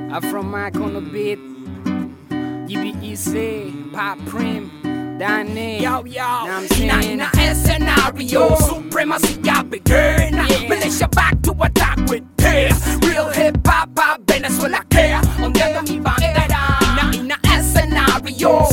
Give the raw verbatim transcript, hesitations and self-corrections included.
Afro Mac on the beat, G B E C, Pop Prim, Danny. Yo, yo, I'm saying? na na scenario, supremacy I begin. Yeah. Militia back to attack with peace. Real hip hop, Venezuela care. Ondeando mi bandera. Na na scenario,